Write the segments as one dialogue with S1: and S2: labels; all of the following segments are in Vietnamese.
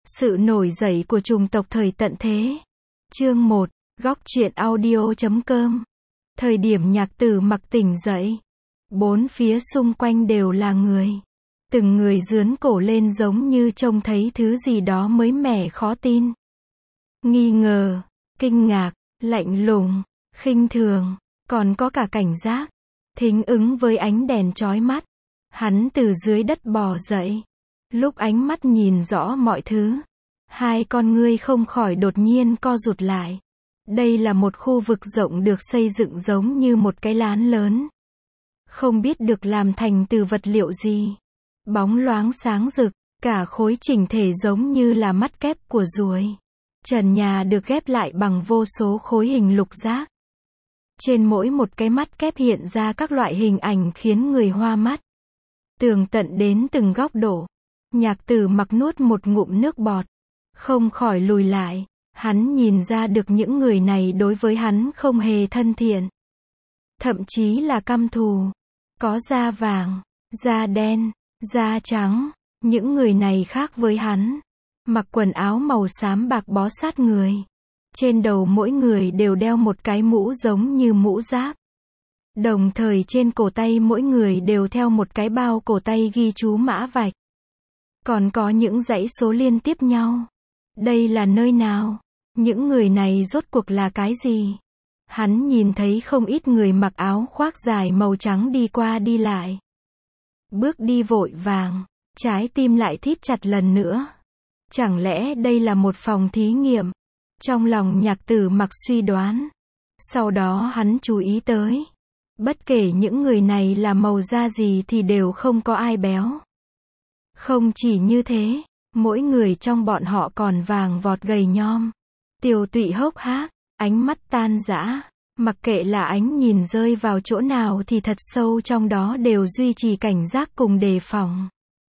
S1: Sự nổi dậy của chủng tộc thời tận thế. Chương 1, góc truyện audio.com. Thời điểm Nhạc Tử Mặc tỉnh dậy, bốn phía xung quanh đều là người. Từng người dướn cổ lên giống như trông thấy thứ gì đó mới mẻ khó tin. Nghi ngờ, kinh ngạc, lạnh lùng, khinh thường, còn có cả cảnh giác. Thính ứng với ánh đèn chói mắt. Hắn từ dưới đất bò dậy. Lúc ánh mắt nhìn rõ mọi thứ, hai con ngươi không khỏi đột nhiên co rụt lại. Đây là một khu vực rộng được xây dựng giống như một cái lán lớn. Không biết được làm thành từ vật liệu gì. Bóng loáng sáng rực, cả khối chỉnh thể giống như là mắt kép của ruồi. Trần nhà được ghép lại bằng vô số khối hình lục giác. Trên mỗi một cái mắt kép hiện ra các loại hình ảnh khiến người hoa mắt. Tường tận đến từng góc độ. Nhạc Tử Mặc nuốt một ngụm nước bọt. Không khỏi lùi lại. Hắn nhìn ra được những người này đối với hắn không hề thân thiện. Thậm chí là căm thù. Có da vàng, da đen, da trắng. Những người này khác với hắn. Mặc quần áo màu xám bạc bó sát người. Trên đầu mỗi người đều đeo một cái mũ giống như mũ giáp. Đồng thời trên cổ tay mỗi người đều theo một cái bao cổ tay ghi chú mã vạch. Còn có những dãy số liên tiếp nhau. Đây là nơi nào? Những người này rốt cuộc là cái gì? Hắn nhìn thấy không ít người mặc áo khoác dài màu trắng đi qua đi lại. Bước đi vội vàng, trái tim lại thít chặt lần nữa. Chẳng lẽ đây là một phòng thí nghiệm? Trong lòng Nhạc Tử Mặc suy đoán. Sau đó hắn chú ý tới. Bất kể những người này là màu da gì thì đều không có ai béo. Không chỉ như thế, mỗi người trong bọn họ còn vàng vọt gầy nhom. Tiều tụy hốc hác, ánh mắt tan rã. Mặc kệ là ánh nhìn rơi vào chỗ nào thì thật sâu trong đó đều duy trì cảnh giác cùng đề phòng.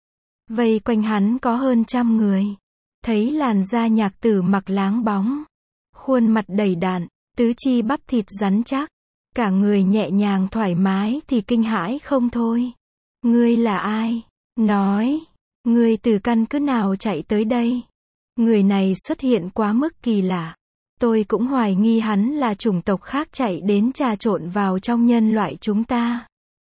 S1: Vây quanh hắn có hơn 100 người. Thấy làn da Nhạc Tử Mặc láng bóng. Khuôn mặt đầy đặn, tứ chi bắp thịt rắn chắc. Cả người nhẹ nhàng thoải mái thì kinh hãi không thôi. Ngươi là ai? Nói, ngươi từ căn cứ nào chạy tới đây? Người này xuất hiện quá mức kỳ lạ. Tôi cũng hoài nghi hắn là chủng tộc khác chạy đến trà trộn vào trong nhân loại chúng ta.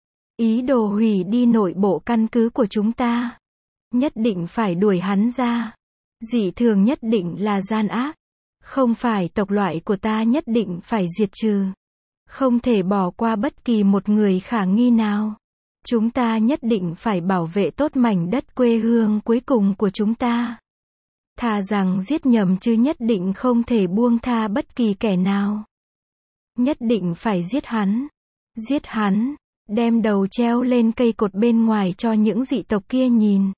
S1: Ý đồ hủy đi nội bộ căn cứ của chúng ta. Nhất định phải đuổi hắn ra. Dị thường nhất định là gian ác. Không phải tộc loại của ta nhất định phải diệt trừ. Không thể bỏ qua bất kỳ một người khả nghi nào. Chúng ta nhất định phải bảo vệ tốt mảnh đất quê hương cuối cùng của chúng ta. Thà rằng giết nhầm chứ nhất định không thể buông tha bất kỳ kẻ nào. Nhất định phải giết hắn. Giết hắn, đem đầu treo lên cây cột bên ngoài cho những dị tộc kia nhìn.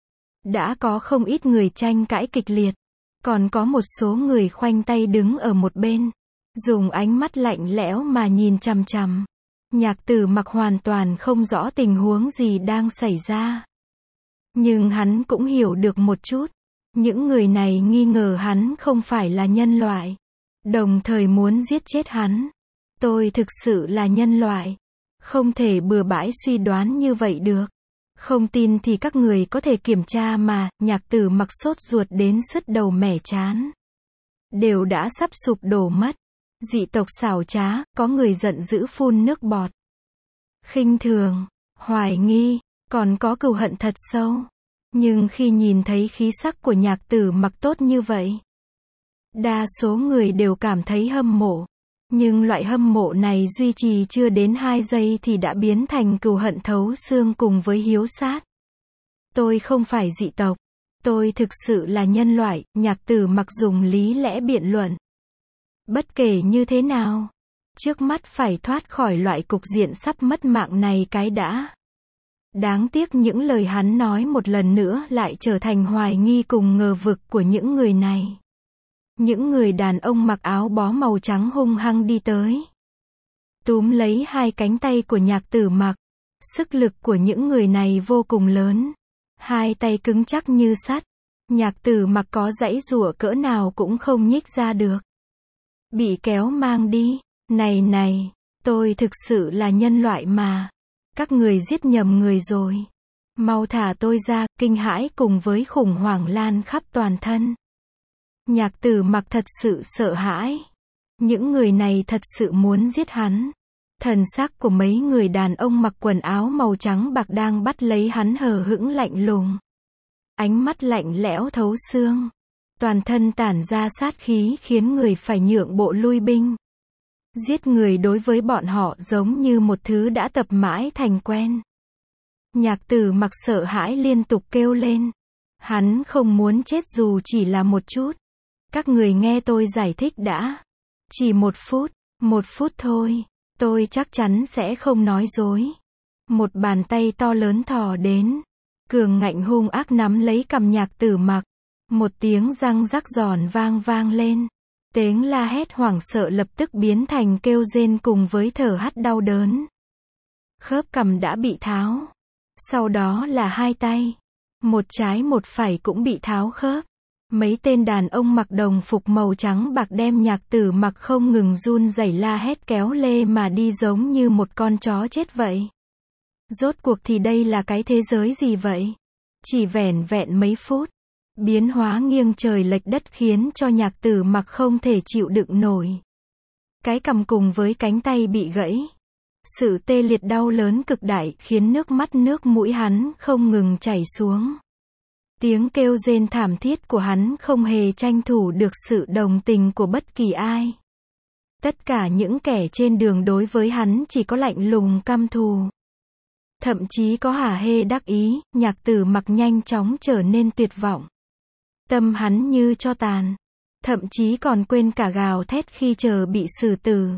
S1: Đã có không ít người tranh cãi kịch liệt. Còn có một số người khoanh tay đứng ở một bên. Dùng ánh mắt lạnh lẽo mà nhìn chằm chằm. Nhạc Tử Mặc hoàn toàn không rõ tình huống gì đang xảy ra. Nhưng hắn cũng hiểu được một chút. Những người này nghi ngờ hắn không phải là nhân loại. Đồng thời muốn giết chết hắn. Tôi thực sự là nhân loại. Không thể bừa bãi suy đoán như vậy được. Không tin thì các người có thể kiểm tra mà. Nhạc Tử Mặc sốt ruột đến sứt đầu mẻ trán. Đều đã sắp sụp đổ mất. Dị tộc xảo trá, có người giận dữ phun nước bọt. Khinh thường, hoài nghi, còn có cừu hận thật sâu. Nhưng khi nhìn thấy khí sắc của Nhạc Tử Mặc tốt như vậy, đa số người đều cảm thấy hâm mộ. Nhưng loại hâm mộ này duy trì chưa đến 2 giây thì đã biến thành cừu hận thấu xương cùng với hiếu sát. Tôi không phải dị tộc. Tôi thực sự là nhân loại, Nhạc Tử Mặc dùng lý lẽ biện luận. Bất kể như thế nào, trước mắt phải thoát khỏi loại cục diện sắp mất mạng này cái đã. Đáng tiếc những lời hắn nói một lần nữa lại trở thành hoài nghi cùng ngờ vực của những người này. Những người đàn ông mặc áo bó màu trắng hung hăng đi tới. Túm lấy hai cánh tay của Nhạc Tử Mặc. Sức lực của những người này vô cùng lớn. Hai tay cứng chắc như sắt. Nhạc Tử Mặc có giãy giụa cỡ nào cũng không nhích ra được. Bị kéo mang đi. Này, tôi thực sự là nhân loại mà. Các người giết nhầm người rồi. Mau thả tôi ra, kinh hãi cùng với khủng hoảng lan khắp toàn thân. Nhạc Tử Mặc thật sự sợ hãi. Những người này thật sự muốn giết hắn. Thần sắc của mấy người đàn ông mặc quần áo màu trắng bạc đang bắt lấy hắn hờ hững lạnh lùng. Ánh mắt lạnh lẽo thấu xương. Toàn thân tản ra sát khí khiến người phải nhượng bộ lui binh. Giết người đối với bọn họ giống như một thứ đã tập mãi thành quen. Nhạc Tử Mặc sợ hãi liên tục kêu lên. Hắn không muốn chết dù chỉ là một chút. Các người nghe tôi giải thích đã. Chỉ 1 phút thôi. Tôi chắc chắn sẽ không nói dối. Một bàn tay to lớn thò đến. Cường ngạnh hung ác nắm lấy cằm Nhạc Tử Mặc. Một tiếng răng rắc giòn vang lên. Tiếng la hét hoảng sợ lập tức biến thành kêu rên cùng với thở hắt đau đớn. Khớp cằm đã bị tháo. Sau đó là hai tay. Một trái một phải cũng bị tháo khớp. Mấy tên đàn ông mặc đồng phục màu trắng bạc đem Nhạc Tử Mặc không ngừng run rẩy la hét kéo lê mà đi giống như một con chó chết vậy. Rốt cuộc thì đây là cái thế giới gì vậy? Chỉ vẻn vẹn mấy phút. Biến hóa nghiêng trời lệch đất khiến cho Nhạc Tử Mặc không thể chịu đựng nổi. Cái cằm cùng với cánh tay bị gãy. Sự tê liệt đau lớn cực đại khiến nước mắt nước mũi hắn không ngừng chảy xuống. Tiếng kêu rên thảm thiết của hắn không hề tranh thủ được sự đồng tình của bất kỳ ai. Tất cả những kẻ trên đường đối với hắn chỉ có lạnh lùng căm thù. Thậm chí có hả hê đắc ý, Nhạc Tử Mặc nhanh chóng trở nên tuyệt vọng. Tâm hắn như tro tàn. Thậm chí còn quên cả gào thét khi chờ bị xử tử.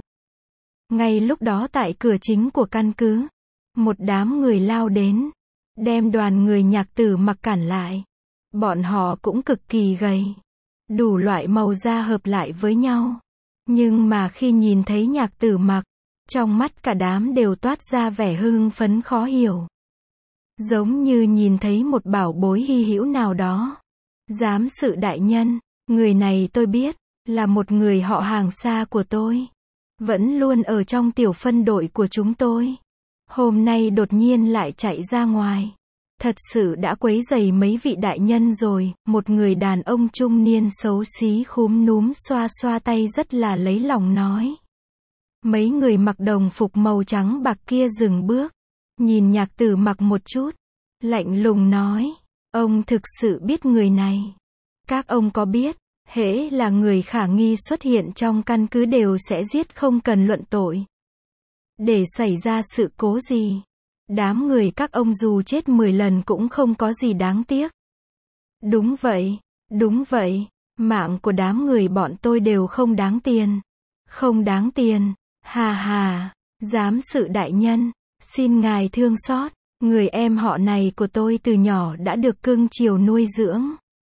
S1: Ngay lúc đó tại cửa chính của căn cứ, một đám người lao đến, đem đoàn người Nhạc Tử Mặc cản lại. Bọn họ cũng cực kỳ gầy, đủ loại màu da hợp lại với nhau. Nhưng mà khi nhìn thấy Nhạc Tử Mặc, trong mắt cả đám đều toát ra vẻ hưng phấn khó hiểu. Giống như nhìn thấy một bảo bối hy hữu nào đó. Giám sự đại nhân, người này tôi biết, là một người họ hàng xa của tôi. Vẫn luôn ở trong tiểu phân đội của chúng tôi. Hôm nay đột nhiên lại chạy ra ngoài. Thật sự đã quấy rầy mấy vị đại nhân rồi, một người đàn ông trung niên xấu xí khúm núm xoa xoa tay rất là lấy lòng nói. Mấy người mặc đồng phục màu trắng bạc kia dừng bước, nhìn Nhạc Tử Mặc một chút, lạnh lùng nói, ông thực sự biết người này. Các ông có biết, hễ là người khả nghi xuất hiện trong căn cứ đều sẽ giết không cần luận tội. Để xảy ra sự cố gì, đám người các ông dù chết 10 lần cũng không có gì đáng tiếc. Đúng vậy, mạng của đám người bọn tôi đều không đáng tiền. Không đáng tiền, hà hà, giám sự đại nhân, xin ngài thương xót, người em họ này của tôi từ nhỏ đã được cưng chiều nuôi dưỡng.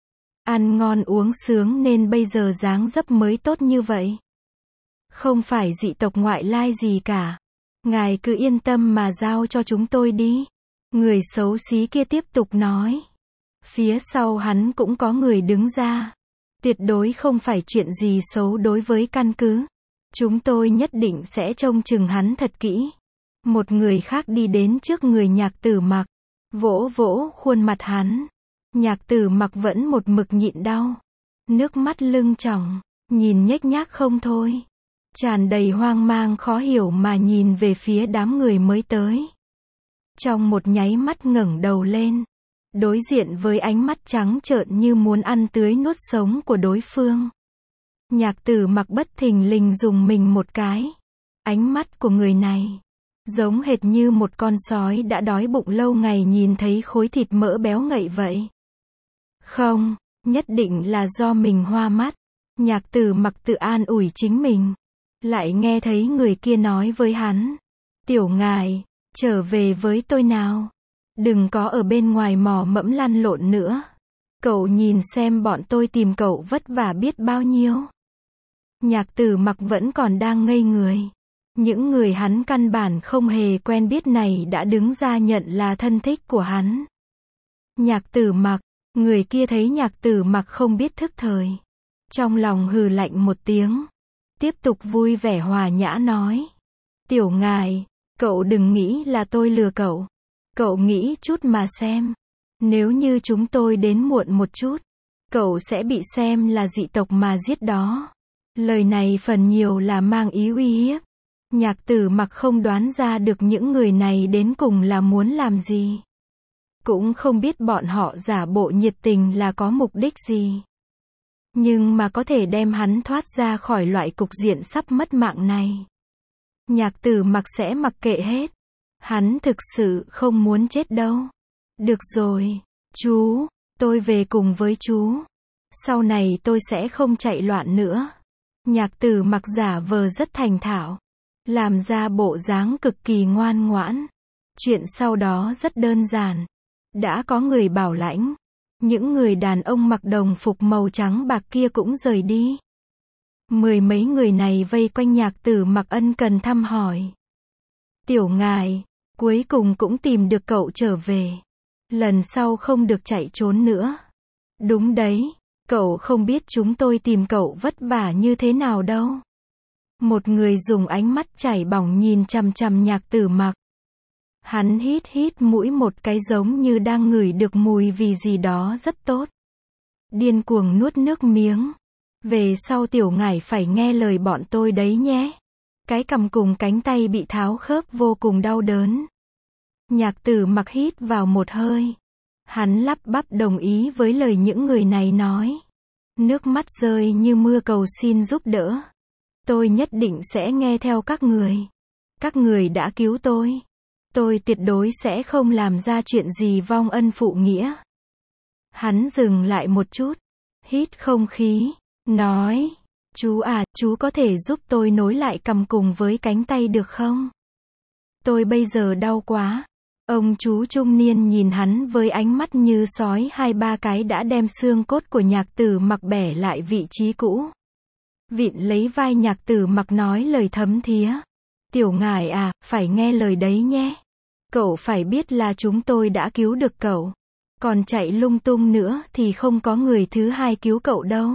S1: Ăn ngon uống sướng nên bây giờ dáng dấp mới tốt như vậy. Không phải dị tộc ngoại lai gì cả. Ngài cứ yên tâm mà giao cho chúng tôi đi. Người xấu xí kia tiếp tục nói. Phía sau hắn cũng có người đứng ra. Tuyệt đối không phải chuyện gì xấu đối với căn cứ. Chúng tôi nhất định sẽ trông chừng hắn thật kỹ. Một người khác đi đến trước người Nhạc Tử Mặc, vỗ vỗ khuôn mặt hắn. Nhạc Tử Mặc vẫn một mực nhịn đau. Nước mắt lưng tròng, nhìn nhếch nhác không thôi. Tràn đầy hoang mang khó hiểu mà nhìn về phía đám người mới tới. Trong một nháy mắt ngẩng đầu lên, đối diện với ánh mắt trắng trợn như muốn ăn tưới nuốt sống của đối phương. Nhạc Tử Mặc bất thình lình dùng mình một cái. Ánh mắt của người này giống hệt như một con sói đã đói bụng lâu ngày nhìn thấy khối thịt mỡ béo ngậy vậy. Không, nhất định là do mình hoa mắt. Nhạc Tử Mặc tự an ủi chính mình. Lại nghe thấy người kia nói với hắn. Tiểu ngài, trở về với tôi nào. Đừng có ở bên ngoài mò mẫm lăn lộn nữa. Cậu nhìn xem bọn tôi tìm cậu vất vả biết bao nhiêu. Nhạc Tử Mặc vẫn còn đang ngây người. Những người hắn căn bản không hề quen biết này đã đứng ra nhận là thân thích của hắn. Nhạc Tử Mặc, người kia thấy Nhạc Tử Mặc không biết thức thời. Trong lòng hừ lạnh một tiếng. Tiếp tục vui vẻ hòa nhã nói. Tiểu ngài, cậu đừng nghĩ là tôi lừa cậu. Cậu nghĩ chút mà xem. Nếu như chúng tôi đến muộn một chút, cậu sẽ bị xem là dị tộc mà giết đó. Lời này phần nhiều là mang ý uy hiếp. Nhạc Tử Mặc không đoán ra được những người này đến cùng là muốn làm gì. Cũng không biết bọn họ giả bộ nhiệt tình là có mục đích gì. Nhưng mà có thể đem hắn thoát ra khỏi loại cục diện sắp mất mạng này. Nhạc Tử Mặc sẽ mặc kệ hết. Hắn thực sự không muốn chết đâu. Được rồi, chú, tôi về cùng với chú. Sau này tôi sẽ không chạy loạn nữa. Nhạc Tử Mặc giả vờ rất thành thạo, làm ra bộ dáng cực kỳ ngoan ngoãn. Chuyện sau đó rất đơn giản. Đã có người bảo lãnh. Những người đàn ông mặc đồng phục màu trắng bạc kia cũng rời đi. Mười mấy người này vây quanh Nhạc Tử Mặc ân cần thăm hỏi. Tiểu ngài, cuối cùng cũng tìm được cậu trở về. Lần sau không được chạy trốn nữa. Đúng đấy, cậu không biết chúng tôi tìm cậu vất vả như thế nào đâu. Một người dùng ánh mắt chảy bỏng nhìn chằm chằm Nhạc Tử Mặc. Hắn hít hít mũi một cái giống như đang ngửi được mùi vị gì đó rất tốt. Điên cuồng nuốt nước miếng. Về sau tiểu ngải phải nghe lời bọn tôi đấy nhé. Cái cằm cùng cánh tay bị tháo khớp vô cùng đau đớn. Nhạc Tử Mặc hít vào một hơi. Hắn lắp bắp đồng ý với lời những người này nói. Nước mắt rơi như mưa cầu xin giúp đỡ. Tôi nhất định sẽ nghe theo các người. Các người đã cứu tôi. Tôi tuyệt đối sẽ không làm ra chuyện gì vong ân phụ nghĩa. Hắn dừng lại một chút. Hít không khí. Nói. Chú à, chú có thể giúp tôi nối lại cằm cùng với cánh tay được không? Tôi bây giờ đau quá. Ông chú trung niên nhìn hắn với ánh mắt như sói hai ba cái đã đem xương cốt của Nhạc Tử Mặc bẻ lại vị trí cũ. Vịn lấy vai Nhạc Tử Mặc nói lời thấm thía. Tiểu ngải à, phải nghe lời đấy nhé. Cậu phải biết là chúng tôi đã cứu được cậu. Còn chạy lung tung nữa thì không có người thứ hai cứu cậu đâu.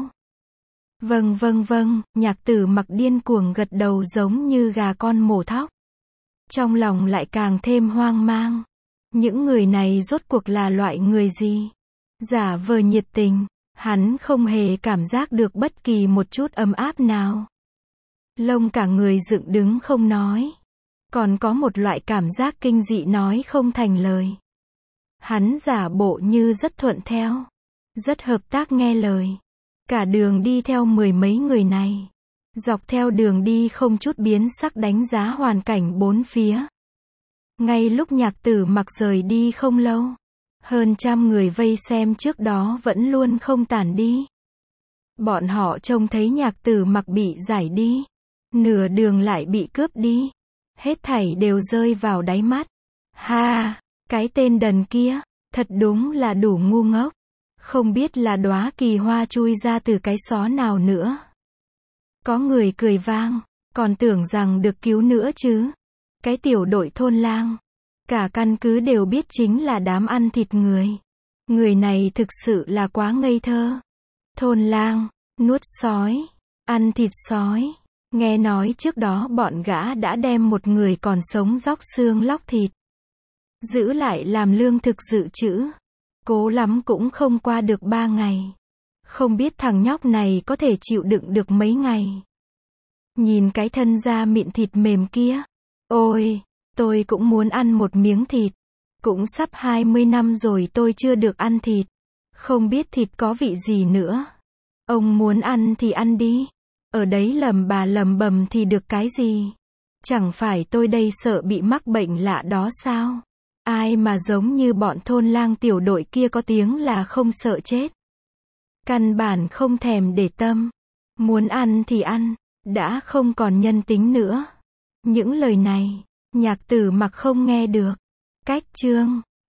S1: Vâng, Nhạc Tử Mặc điên cuồng gật đầu giống như gà con mổ thóc. Trong lòng lại càng thêm hoang mang. Những người này rốt cuộc là loại người gì? Giả vờ nhiệt tình, hắn không hề cảm giác được bất kỳ một chút ấm áp nào. Lông cả người dựng đứng không nói. Còn có một loại cảm giác kinh dị nói không thành lời. Hắn giả bộ như rất thuận theo, rất hợp tác nghe lời. Cả đường đi theo mười mấy người này. Dọc theo đường đi không chút biến sắc đánh giá hoàn cảnh bốn phía. Ngay lúc Nhạc Tử Mặc rời đi không lâu, hơn trăm người vây xem trước đó vẫn luôn không tản đi. Bọn họ trông thấy Nhạc Tử Mặc bị giải đi, nửa đường lại bị cướp đi. Hết thảy đều rơi vào đáy mắt. Ha, cái tên đần kia, thật đúng là đủ ngu ngốc. Không biết là đóa kỳ hoa chui ra từ cái xó nào nữa. Có người cười vang, còn tưởng rằng được cứu nữa chứ. Cái tiểu đội thôn lang, cả căn cứ đều biết chính là đám ăn thịt người. Người này thực sự là quá ngây thơ. Thôn lang, nuốt sói, ăn thịt sói. Nghe nói trước đó bọn gã đã đem một người còn sống róc xương lóc thịt. Giữ lại làm lương thực dự trữ. Cố lắm cũng không qua được 3 ngày. Không biết thằng nhóc này có thể chịu đựng được mấy ngày. Nhìn cái thân da mịn thịt mềm kia. Ôi, tôi cũng muốn ăn một miếng thịt. Cũng sắp 20 năm rồi tôi chưa được ăn thịt. Không biết thịt có vị gì nữa. Ông muốn ăn thì ăn đi. Ở đấy lầm bà lầm bầm thì được cái gì? Chẳng phải tôi đây sợ bị mắc bệnh lạ đó sao? Ai mà giống như bọn thôn lang tiểu đội kia có tiếng là không sợ chết. Căn bản không thèm để tâm. Muốn ăn thì ăn, đã không còn nhân tính nữa. Những lời này, Nhạc Tử Mặc không nghe được. Cách chương